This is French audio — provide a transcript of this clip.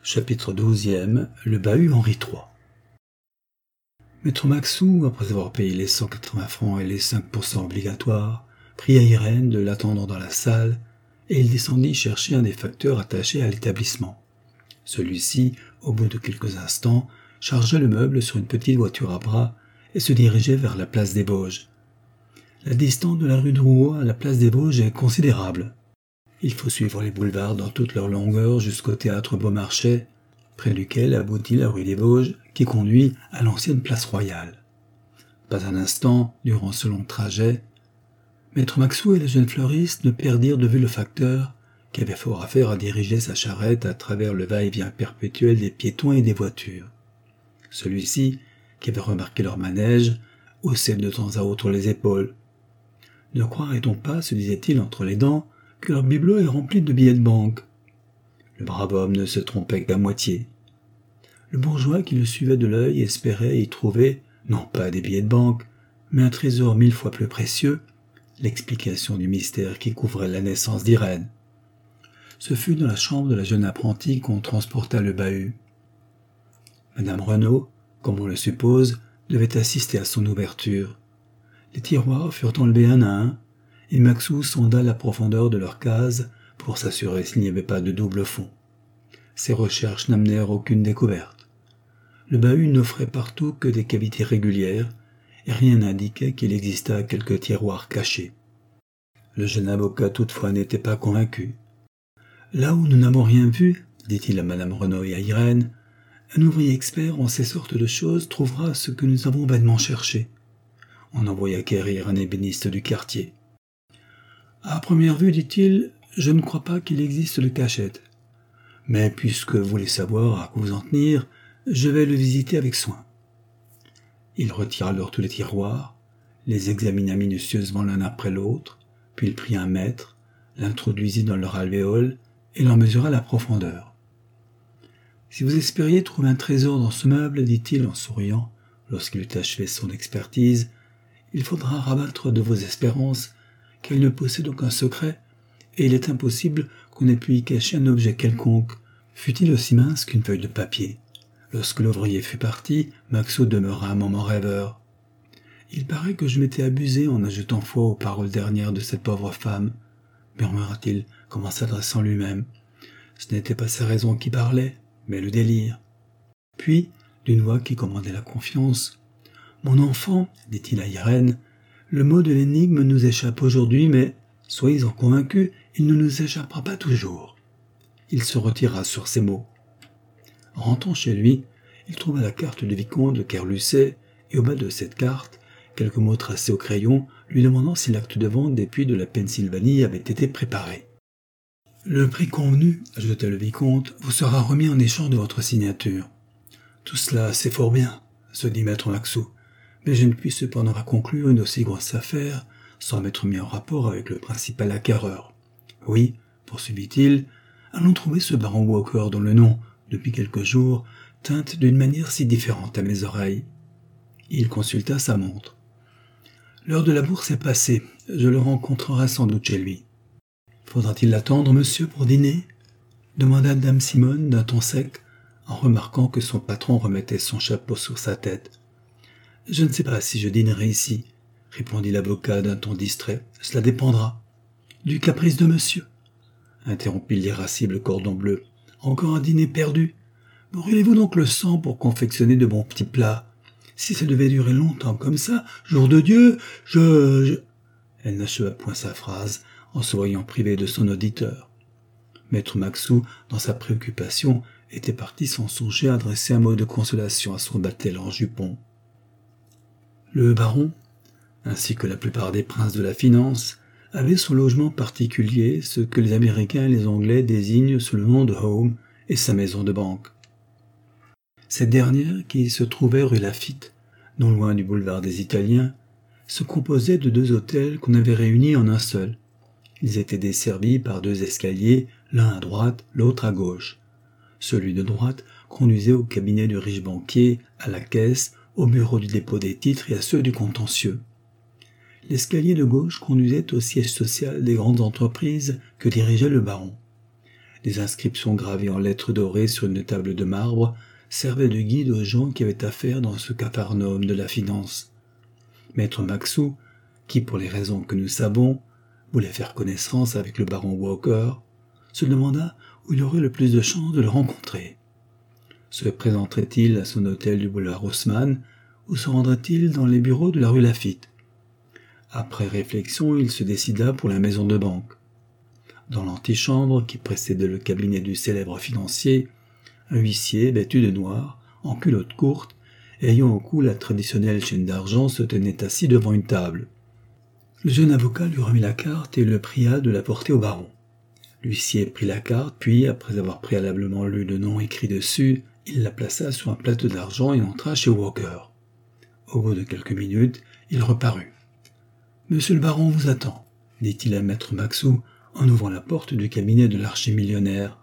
Chapitre 12e. Le bahut Henri III. Maître Maxou, après avoir payé les 180 francs et les 5% obligatoires, pria Irène de l'attendre dans la salle, et il descendit chercher un des facteurs attachés à l'établissement. Celui-ci, au bout de quelques instants, chargea le meuble sur une petite voiture à bras et se dirigeait vers la place des Vosges. La distance de la rue de Rouault à la place des Vosges est considérable. Il faut suivre les boulevards dans toute leur longueur jusqu'au théâtre Beaumarchais, près duquel aboutit la rue des Vosges qui conduit à l'ancienne place royale. Pas un instant, durant ce long trajet, Maître Maxou et la jeune fleuriste ne perdirent de vue le facteur, qui avait fort à faire à diriger sa charrette à travers le va-et-vient perpétuel des piétons et des voitures. Celui-ci, qui avait remarqué leur manège, haussait de temps à autre les épaules. Ne croirait-on pas, se disait-il entre les dents, que leur bibelot est rempli de billets de banque. Le brave homme ne se trompait qu'à moitié. Le bourgeois qui le suivait de l'œil espérait y trouver, non pas des billets de banque, mais un trésor 1000 fois plus précieux, l'explication du mystère qui couvrait la naissance d'Irène. Ce fut dans la chambre de la jeune apprentie qu'on transporta le bahut. Madame Renaud, comme on le suppose, devait assister à son ouverture. Les tiroirs furent enlevés un à un, et Maxou sonda la profondeur de leur case pour s'assurer s'il n'y avait pas de double fond. Ses recherches n'amenèrent aucune découverte. Le bahut n'offrait partout que des cavités régulières, et rien n'indiquait qu'il existât quelques tiroirs cachés. Le jeune avocat toutefois n'était pas convaincu. « Là où nous n'avons rien vu, dit-il à madame Renaud et à Irène, un ouvrier expert en ces sortes de choses trouvera ce que nous avons vainement cherché. » On envoya quérir un ébéniste du quartier. « À première vue, dit-il, je ne crois pas qu'il existe de cachette. Mais puisque vous voulez savoir à quoi vous en tenir, je vais le visiter avec soin. » Il retira alors tous les tiroirs, les examina minutieusement l'un après l'autre, puis il prit un mètre, l'introduisit dans leur alvéole et leur mesura la profondeur. « Si vous espériez trouver un trésor dans ce meuble, dit-il en souriant, lorsqu'il eut achevé son expertise, il faudra rabattre de vos espérances, car il ne possède aucun secret, et il est impossible qu'on ait pu y cacher un objet quelconque, fût-il aussi mince qu'une feuille de papier. » Lorsque l'ouvrier fut parti, Maxou demeura un moment rêveur. « Il paraît que je m'étais abusé en ajoutant foi aux paroles dernières de cette pauvre femme, » murmura-t-il, comme en s'adressant lui-même. Ce n'était pas sa raison qui parlait, mais le délire. Puis, d'une voix qui commandait la confiance, « Mon enfant, dit-il à Irène, le mot de l'énigme nous échappe aujourd'hui, mais, soyez-en convaincus, il ne nous échappera pas toujours. » Il se retira sur ces mots. Rentrant chez lui, il trouva la carte du vicomte de Kerlusset, et au bas de cette carte, quelques mots tracés au crayon, lui demandant si l'acte de vente des puits de la Pennsylvanie avait été préparé. « Le prix convenu, ajouta le vicomte, vous sera remis en échange de votre signature. »« Tout cela, c'est fort bien, » se dit maître Maxou, « mais je ne puis cependant pas conclure une aussi grosse affaire sans m'être mis en rapport avec le principal acquéreur. Oui, poursuivit-il, allons trouver ce baron Walker dont le nom, depuis quelques jours, teinte d'une manière si différente à mes oreilles. » Il consulta sa montre. « L'heure de la bourse est passée, je le rencontrerai sans doute chez lui. »« Faudra-t-il l'attendre, monsieur, pour dîner ?» demanda dame Simone d'un ton sec, en remarquant que son patron remettait son chapeau sur sa tête. « Je ne sais pas si je dînerai ici, » répondit l'avocat d'un ton distrait. « Cela dépendra. »« Du caprice de monsieur ?» interrompit l'irascible cordon bleu. « Encore un dîner perdu. Brûlez-vous donc le sang pour confectionner de bons petits plats. Si ça devait durer longtemps comme ça, jour de Dieu, je... » Elle n'acheva point sa phrase, en se voyant privée de son auditeur. Maître Maxou, dans sa préoccupation, était parti sans songer à adresser un mot de consolation à son battel en jupon. Le baron, ainsi que la plupart des princes de la finance, avait son logement particulier, ce que les Américains et les Anglais désignent sous le nom de home, et sa maison de banque. Cette dernière, qui se trouvait rue Laffitte, non loin du boulevard des Italiens, se composait de 2 hôtels qu'on avait réunis en un seul. Ils étaient desservis par 2 escaliers, l'un à droite, l'autre à gauche. Celui de droite conduisait au cabinet du riche banquier, à la caisse, au bureau du dépôt des titres et à ceux du contentieux. L'escalier de gauche conduisait au siège social des grandes entreprises que dirigeait le baron. Des inscriptions gravées en lettres dorées sur une table de marbre servaient de guide aux gens qui avaient affaire dans ce capharnaüm de la finance. Maître Maxou, qui pour les raisons que nous savons, voulait faire connaissance avec le baron Walker, se demanda où il aurait le plus de chances de le rencontrer. Se présenterait-il à son hôtel du boulevard Haussmann ou se rendrait-il dans les bureaux de la rue Laffitte? Après réflexion, il se décida pour la maison de banque. Dans l'antichambre qui précédait le cabinet du célèbre financier, un huissier vêtu de noir, en culotte courte, ayant au cou la traditionnelle chaîne d'argent, se tenait assis devant une table. Le jeune avocat lui remit la carte et le pria de la porter au baron. L'huissier prit la carte, puis, après avoir préalablement lu le nom écrit dessus, il la plaça sur un plateau d'argent et entra chez Walker. Au bout de quelques minutes, il reparut. « Monsieur le baron vous attend, dit-il à maître Maxou en ouvrant la porte du cabinet de l'archimillionnaire.